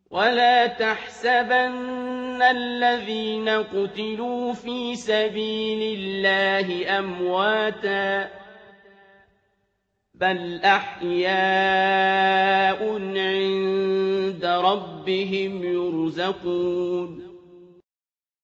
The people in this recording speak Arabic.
ولا تحسبن الذين قتلوا في سبيل الله أمواتا بل أحياء عند ربهم يرزقون